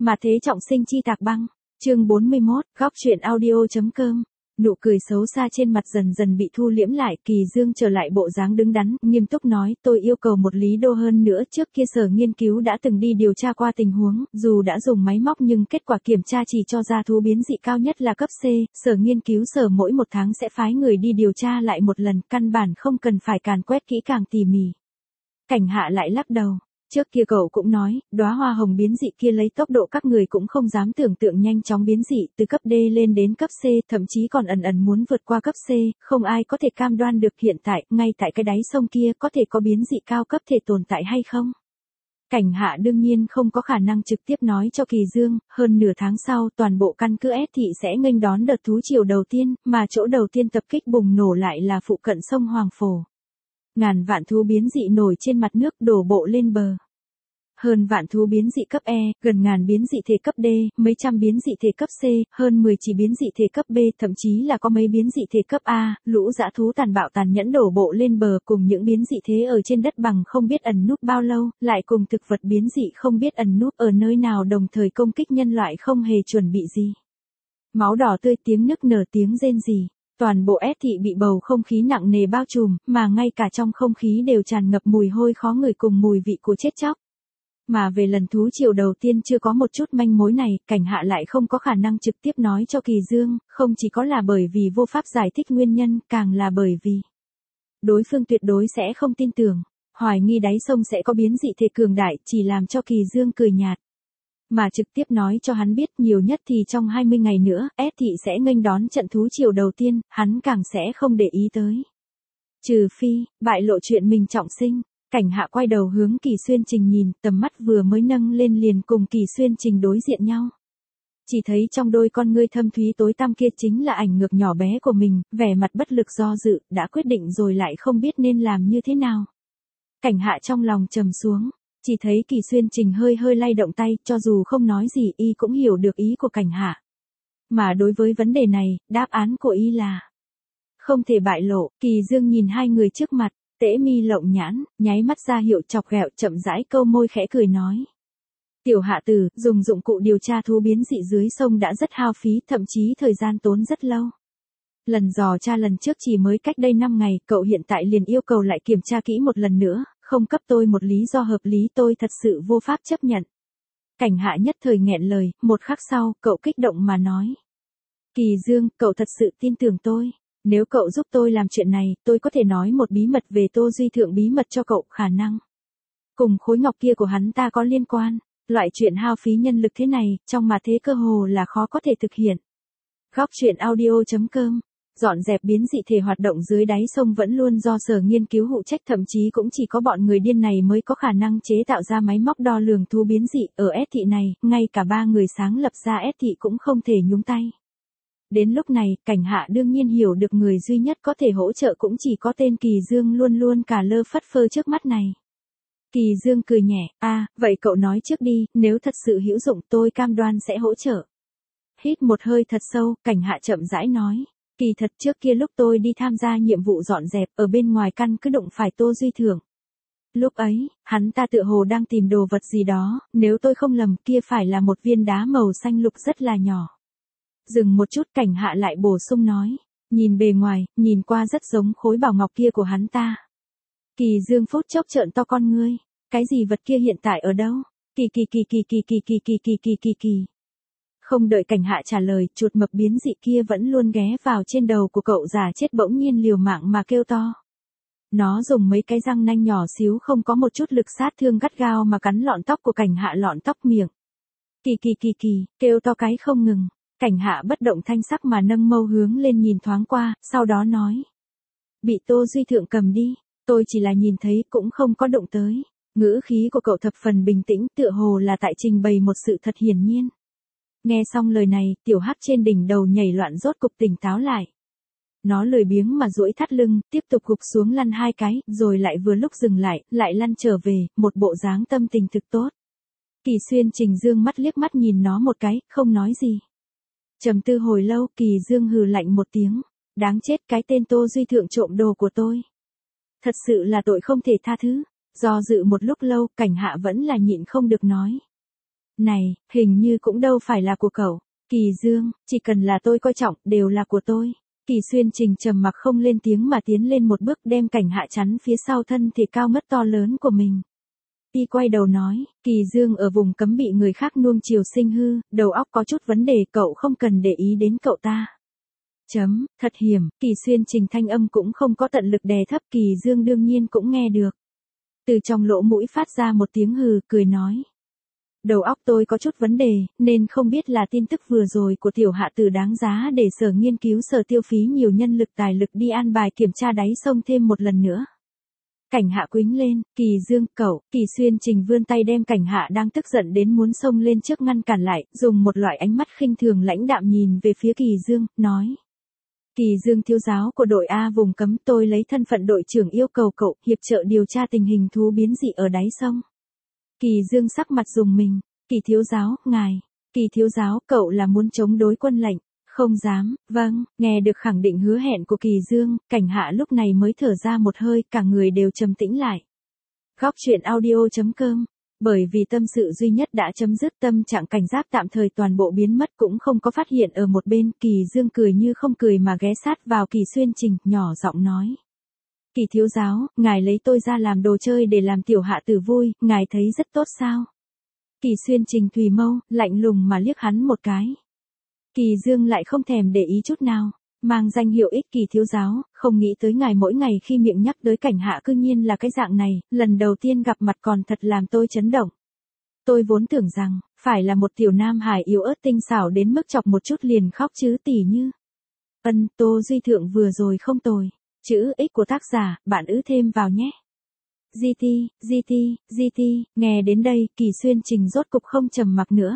Mà thế trọng sinh chi tạc băng. Chương 41, góc truyện audio.com. Nụ cười xấu xa trên mặt dần dần bị thu liễm lại, Kỳ Dương trở lại bộ dáng đứng đắn, nghiêm túc nói, tôi yêu cầu 1 lý đô hơn nữa, trước kia sở nghiên cứu đã từng đi điều tra qua tình huống, dù đã dùng máy móc nhưng kết quả kiểm tra chỉ cho ra thú biến dị cao nhất là cấp C, sở nghiên cứu sở mỗi 1 tháng sẽ phái người đi điều tra lại 1 lần, căn bản không cần phải càn quét kỹ càng tỉ mỉ. Cảnh Hạ lại lắc đầu. Trước kia cậu cũng nói, đóa hoa hồng biến dị kia lấy tốc độ các người cũng không dám tưởng tượng nhanh chóng biến dị từ cấp D lên đến cấp C, thậm chí còn ẩn ẩn muốn vượt qua cấp C, không ai có thể cam đoan được hiện tại, ngay tại cái đáy sông kia có thể có biến dị cao cấp thể tồn tại hay không. Cảnh Hạ đương nhiên không có khả năng trực tiếp nói cho Kỳ Dương, hơn nửa tháng sau toàn bộ căn cứ S thị sẽ nghênh đón đợt thú triều đầu tiên, mà chỗ đầu tiên tập kích bùng nổ lại là phụ cận sông Hoàng Phổ. Ngàn vạn thú biến dị nổi trên mặt nước đổ bộ lên bờ. Hơn vạn thú biến dị cấp E, gần ngàn biến dị thể cấp D, mấy trăm biến dị thể cấp C, hơn 10 chỉ biến dị thể cấp B, thậm chí là có mấy biến dị thể cấp A, lũ dã thú tàn bạo tàn nhẫn đổ bộ lên bờ cùng những biến dị thế ở trên đất bằng không biết ẩn núp bao lâu, lại cùng thực vật biến dị không biết ẩn núp ở nơi nào đồng thời công kích nhân loại không hề chuẩn bị gì. Máu đỏ tươi, tiếng nức nở, tiếng rên rỉ. Toàn bộ S thị bị bầu không khí nặng nề bao trùm, mà ngay cả trong không khí đều tràn ngập mùi hôi khó ngửi cùng mùi vị của chết chóc. Mà về lần thú triều đầu tiên chưa có một chút manh mối này, Cảnh Hạ lại không có khả năng trực tiếp nói cho Kỳ Dương, không chỉ có là bởi vì vô pháp giải thích nguyên nhân, càng là bởi vì đối phương tuyệt đối sẽ không tin tưởng, hoài nghi đáy sông sẽ có biến dị thể cường đại, chỉ làm cho Kỳ Dương cười nhạt. Mà trực tiếp nói cho hắn biết nhiều nhất thì trong 20 ngày nữa, S thị sẽ nghênh đón trận thú triều đầu tiên, hắn càng sẽ không để ý tới. Trừ phi, bại lộ chuyện mình trọng sinh. Cảnh Hạ quay đầu hướng Kỳ Xuyên Trình nhìn, tầm mắt vừa mới nâng lên liền cùng Kỳ Xuyên Trình đối diện nhau. Chỉ thấy trong đôi con ngươi thâm thúy tối tăm kia chính là ảnh ngược nhỏ bé của mình, vẻ mặt bất lực do dự, đã quyết định rồi lại không biết nên làm như thế nào. Cảnh Hạ trong lòng trầm xuống, chỉ thấy Kỳ Xuyên Trình hơi hơi lay động tay, cho dù không nói gì y cũng hiểu được ý của Cảnh Hạ. Mà đối với vấn đề này, đáp án của y là không thể bại lộ. Kỳ Dương nhìn hai người trước mặt. Tễ mi lộng nhãn, nháy mắt ra hiệu chọc ghẹo, chậm rãi câu môi khẽ cười nói. Tiểu Hạ Tử, dùng dụng cụ điều tra thú biến dị dưới sông đã rất hao phí, thậm chí thời gian tốn rất lâu. Lần dò tra lần trước chỉ mới cách đây 5 ngày, cậu hiện tại liền yêu cầu lại kiểm tra kỹ một lần nữa, không cấp tôi một lý do hợp lý tôi thật sự vô pháp chấp nhận. Cảnh Hạ nhất thời nghẹn lời, một khắc sau, cậu kích động mà nói. Kỳ Dương, cậu thật sự tin tưởng tôi. Nếu cậu giúp tôi làm chuyện này, tôi có thể nói một bí mật về Tô Duy Thượng bí mật cho cậu, khả năng cùng khối ngọc kia của hắn ta có liên quan. Loại chuyện hao phí nhân lực thế này, trong mà thế cơ hồ là khó có thể thực hiện. Góc truyện audio.com. Dọn dẹp biến dị thể hoạt động dưới đáy sông vẫn luôn do sở nghiên cứu phụ trách, thậm chí cũng chỉ có bọn người điên này mới có khả năng chế tạo ra máy móc đo lường thú biến dị. Ở S thị này, ngay cả 3 người sáng lập ra S thị cũng không thể nhúng tay. Đến lúc này, Cảnh Hạ đương nhiên hiểu được người duy nhất có thể hỗ trợ cũng chỉ có tên Kỳ Dương luôn luôn cả lơ phất phơ trước mắt này. Kỳ Dương cười nhẹ, vậy cậu nói trước đi, nếu thật sự hữu dụng tôi cam đoan sẽ hỗ trợ. Hít một hơi thật sâu, Cảnh Hạ chậm rãi nói, kỳ thật trước kia lúc tôi đi tham gia nhiệm vụ dọn dẹp ở bên ngoài căn cứ đụng phải Tô Duy Thượng. Lúc ấy, hắn ta tựa hồ đang tìm đồ vật gì đó, nếu tôi không lầm kia phải là một viên đá màu xanh lục rất là nhỏ. Dừng một chút, Cảnh Hạ lại bổ sung nói, nhìn bề ngoài, nhìn qua rất giống khối bảo ngọc kia của hắn ta. Kỳ Dương phút chốc trợn to con ngươi, cái gì vật kia hiện tại ở đâu? Kỳ. Không đợi Cảnh Hạ trả lời, chuột mập biến dị kia vẫn luôn ghé vào trên đầu của cậu già chết bỗng nhiên liều mạng mà kêu to. Nó dùng mấy cái răng nanh nhỏ xíu không có một chút lực sát thương gắt gao mà cắn lọn tóc của Cảnh Hạ lọn tóc miệng. Kỳ, kêu to cái không ngừng. Cảnh Hạ bất động thanh sắc mà nâng mâu hướng lên nhìn thoáng qua, sau đó nói. Bị Tô Duy Thượng cầm đi, tôi chỉ là nhìn thấy cũng không có động tới. Ngữ khí của cậu thập phần bình tĩnh, tựa hồ là tại trình bày một sự thật hiển nhiên. Nghe xong lời này, tiểu hắc trên đỉnh đầu nhảy loạn rốt cục tỉnh táo lại. Nó lười biếng mà duỗi thắt lưng, tiếp tục gục xuống lăn 2 cái, rồi lại vừa lúc dừng lại lăn trở về, một bộ dáng tâm tình thực tốt. Kỳ Xuyên Trình dương mắt liếc mắt nhìn nó một cái, không nói gì. Trầm tư hồi lâu, Kỳ Dương hừ lạnh một tiếng. Đáng chết, cái tên Tô Duy Thượng trộm đồ của tôi. Thật sự là tội không thể tha thứ. Do dự một lúc lâu, Cảnh Hạ vẫn là nhịn không được nói. Này, hình như cũng đâu phải là của cậu. Kỳ Dương, chỉ cần là tôi coi trọng, đều là của tôi. Kỳ Xuyên Trình trầm mặc không lên tiếng mà tiến lên một bước đem Cảnh Hạ chắn phía sau thân thể cao ngất to lớn của mình. Y quay đầu nói, Kỳ Dương ở vùng cấm bị người khác nuông chiều sinh hư, đầu óc có chút vấn đề, cậu không cần để ý đến cậu ta. Thật hiểm, Kỳ Xuyên Trình thanh âm cũng không có tận lực đè thấp, Kỳ Dương đương nhiên cũng nghe được. Từ trong lỗ mũi phát ra một tiếng hừ, cười nói. Đầu óc tôi có chút vấn đề, nên không biết là tin tức vừa rồi của tiểu hạ tử đáng giá để sở nghiên cứu sở tiêu phí nhiều nhân lực tài lực đi an bài kiểm tra đáy sông thêm một lần nữa. Cảnh Hạ quýnh lên, Kỳ Dương, cậu, Kỳ Xuyên Trình vươn tay đem Cảnh Hạ đang tức giận đến muốn xông lên trước ngăn cản lại, dùng một loại ánh mắt khinh thường lãnh đạm nhìn về phía Kỳ Dương, nói. Kỳ Dương thiếu giáo của đội A vùng cấm, tôi lấy thân phận đội trưởng yêu cầu cậu hiệp trợ điều tra tình hình thú biến dị ở đáy sông. Kỳ Dương sắc mặt rùng mình, Kỳ thiếu giáo, ngài, Kỳ thiếu giáo, cậu là muốn chống đối quân lệnh, không dám, vâng, nghe được khẳng định hứa hẹn của Kỳ Dương, Cảnh Hạ lúc này mới thở ra một hơi, cả người đều trầm tĩnh lại. Góc truyện audio.com, bởi vì tâm sự duy nhất đã chấm dứt, tâm trạng cảnh giác tạm thời toàn bộ biến mất cũng không có phát hiện ở một bên, Kỳ Dương cười như không cười mà ghé sát vào Kỳ Xuyên Trình, nhỏ giọng nói. Kỳ thiếu giáo, ngài lấy tôi ra làm đồ chơi để làm tiểu hạ tử vui, ngài thấy rất tốt sao? Kỳ Xuyên Trình thùy mâu, lạnh lùng mà liếc hắn một cái. Kỳ Dương lại không thèm để ý chút nào, mang danh hiệu ích Kỳ thiếu giáo, không nghĩ tới ngài mỗi ngày khi miệng nhắc tới Cảnh Hạ cư nhiên là cái dạng này, lần đầu tiên gặp mặt còn thật làm tôi chấn động. Tôi vốn tưởng rằng, phải là một tiểu nam hài yếu ớt tinh xảo đến mức chọc một chút liền khóc chứ tỉ như. Tô Duy Thượng vừa rồi không tồi. Chữ ích của tác giả, bạn ứ thêm vào nhé. GT, nghe đến đây, Kỳ Xuyên Trình rốt cục không trầm mặc nữa.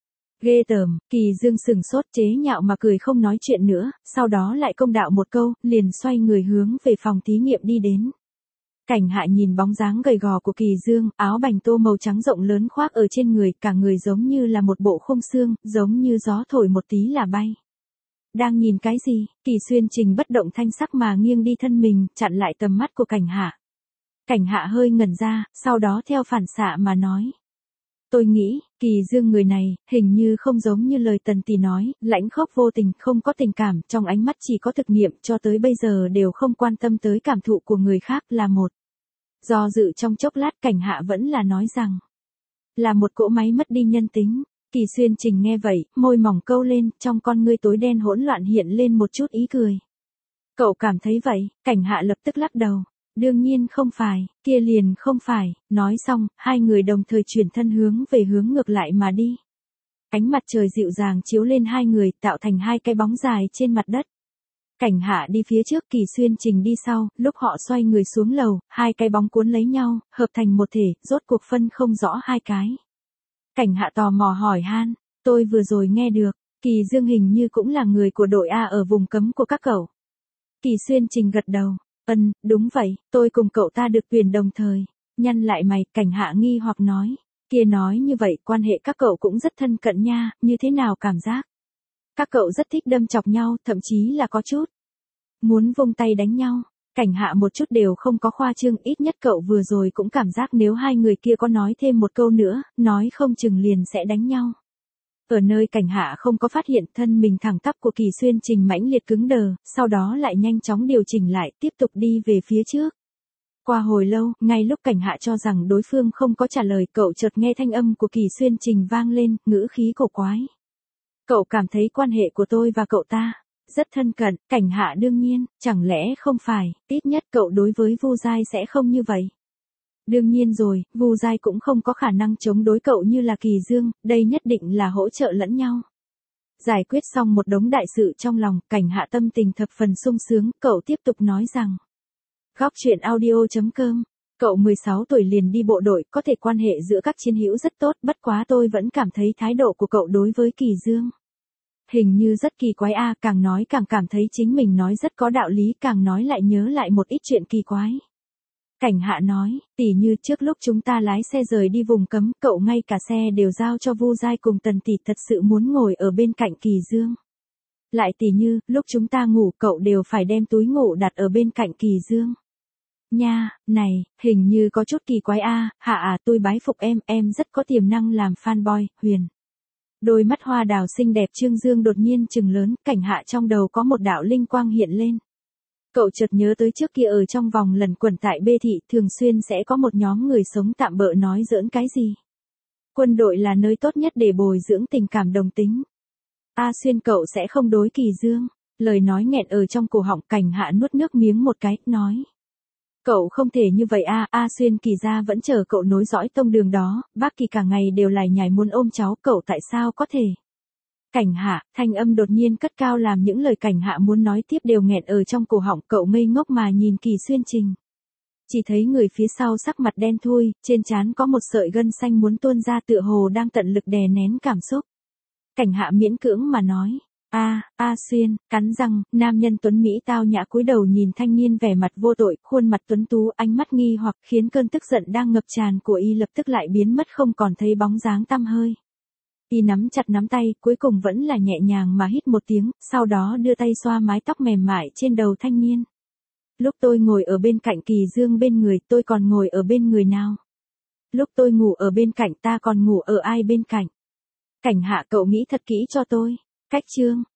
Ghê tởm, Kỳ Dương sừng sốt chế nhạo mà cười không nói chuyện nữa, sau đó lại công đạo một câu, liền xoay người hướng về phòng thí nghiệm đi đến. Cảnh Hạ nhìn bóng dáng gầy gò của Kỳ Dương, áo bành tô màu trắng rộng lớn khoác ở trên người, cả người giống như là một bộ khung xương, giống như gió thổi một tí là bay. Đang nhìn cái gì? Kỳ Xuyên Trình bất động thanh sắc mà nghiêng đi thân mình, chặn lại tầm mắt của Cảnh Hạ. Cảnh Hạ hơi ngẩn ra, sau đó theo phản xạ mà nói. Tôi nghĩ, Kỳ Dương người này, hình như không giống như lời Tần Tỷ nói, lãnh khốc vô tình, không có tình cảm, trong ánh mắt chỉ có thực nghiệm, cho tới bây giờ đều không quan tâm tới cảm thụ của người khác, là một. Do dự trong chốc lát, Cảnh Hạ vẫn là nói rằng, là một cỗ máy mất đi nhân tính. Kỳ Xuyên Trình nghe vậy, môi mỏng câu lên, trong con ngươi tối đen hỗn loạn hiện lên một chút ý cười. Cậu cảm thấy vậy? Cảnh Hạ lập tức lắc đầu. Đương nhiên không phải, kia liền không phải, nói xong, hai người đồng thời chuyển thân hướng về hướng ngược lại mà đi. Ánh mặt trời dịu dàng chiếu lên hai người, tạo thành hai cái bóng dài trên mặt đất. Cảnh Hạ đi phía trước, Kỳ Xuyên Trình đi sau, lúc họ xoay người xuống lầu, hai cái bóng cuốn lấy nhau, hợp thành một thể, rốt cuộc phân không rõ hai cái. Cảnh Hạ tò mò hỏi han, tôi vừa rồi nghe được, Kỳ Dương hình như cũng là người của đội A ở vùng cấm của các cậu. Kỳ Xuyên Trình gật đầu, đúng vậy, tôi cùng cậu ta được tuyển đồng thời. Nhăn lại mày, Cảnh Hạ nghi hoặc nói, kia nói như vậy quan hệ các cậu cũng rất thân cận nha, như thế nào cảm giác? Các cậu rất thích đâm chọc nhau, thậm chí là có chút muốn vung tay đánh nhau. Cảnh Hạ một chút đều không có khoa trương, ít nhất cậu vừa rồi cũng cảm giác nếu hai người kia có nói thêm một câu nữa, nói không chừng liền sẽ đánh nhau. Ở nơi Cảnh Hạ không có phát hiện, thân mình thẳng tắp của Kỳ Xuyên Trình mãnh liệt cứng đờ, sau đó lại nhanh chóng điều chỉnh lại, tiếp tục đi về phía trước. Qua hồi lâu, ngay lúc Cảnh Hạ cho rằng đối phương không có trả lời, cậu chợt nghe thanh âm của Kỳ Xuyên Trình vang lên, ngữ khí cổ quái. Cậu cảm thấy quan hệ của tôi và cậu ta rất thân cận? Cảnh Hạ đương nhiên, chẳng lẽ không phải, ít nhất cậu đối với Vu Giai sẽ không như vậy. Đương nhiên rồi, Vu Giai cũng không có khả năng chống đối cậu như là Kỳ Dương, đây nhất định là hỗ trợ lẫn nhau. Giải quyết xong một đống đại sự trong lòng, Cảnh Hạ tâm tình thập phần sung sướng, cậu tiếp tục nói rằng. Góc truyện audio.com, cậu 16 tuổi liền đi bộ đội, có thể quan hệ giữa các chiến hữu rất tốt, bất quá tôi vẫn cảm thấy thái độ của cậu đối với Kỳ Dương hình như rất kỳ quái a, càng nói càng cảm thấy chính mình nói rất có đạo lý, càng nói lại nhớ lại một ít chuyện kỳ quái. Cảnh Hạ nói, tỉ như trước lúc chúng ta lái xe rời đi vùng cấm, cậu ngay cả xe đều giao cho Vu Giai cùng Tần Tỷ, thật sự muốn ngồi ở bên cạnh Kỳ Dương. Lại tỉ như, lúc chúng ta ngủ cậu đều phải đem túi ngủ đặt ở bên cạnh Kỳ Dương. Nha, này, hình như có chút kỳ quái a, Hạ à, tôi bái phục em rất có tiềm năng làm fanboy, Huyền. Đôi mắt hoa đào xinh đẹp Trương Dương đột nhiên trừng lớn, Cảnh Hạ trong đầu có một đạo linh quang hiện lên. Cậu chợt nhớ tới trước kia ở trong vòng lần quẩn tại Bê Thị thường xuyên sẽ có một nhóm người sống tạm bợ nói giỡn cái gì. Quân đội là nơi tốt nhất để bồi dưỡng tình cảm đồng tính. A Xuyên cậu sẽ không đối Kỳ Dương. Lời nói nghẹn ở trong cổ họng, Cảnh Hạ nuốt nước miếng một cái, nói. Cậu không thể như vậy A Xuyên Kỳ gia vẫn chờ cậu nối dõi tông đường đó, bác Kỳ cả ngày đều lải nhải muốn ôm cháu, cậu tại sao có thể. Cảnh Hạ, thanh âm đột nhiên cất cao làm những lời Cảnh Hạ muốn nói tiếp đều nghẹn ở trong cổ họng, cậu ngây ngốc mà nhìn Kỳ Xuyên Trình. Chỉ thấy người phía sau sắc mặt đen thui, trên trán có một sợi gân xanh muốn tuôn ra tựa hồ đang tận lực đè nén cảm xúc. Cảnh Hạ miễn cưỡng mà nói. A Xuyên, cắn răng, nam nhân tuấn Mỹ tao nhã cúi đầu nhìn thanh niên vẻ mặt vô tội, khuôn mặt tuấn tú, ánh mắt nghi hoặc khiến cơn tức giận đang ngập tràn của y lập tức lại biến mất không còn thấy bóng dáng tăm hơi. Y nắm chặt nắm tay, cuối cùng vẫn là nhẹ nhàng mà hít một tiếng, sau đó đưa tay xoa mái tóc mềm mại trên đầu thanh niên. Lúc tôi ngồi ở bên cạnh Kỳ Dương bên người, tôi còn ngồi ở bên người nào? Lúc tôi ngủ ở bên cạnh ta còn ngủ ở ai bên cạnh? Cảnh Hạ, cậu nghĩ thật kỹ cho tôi. Cách Chương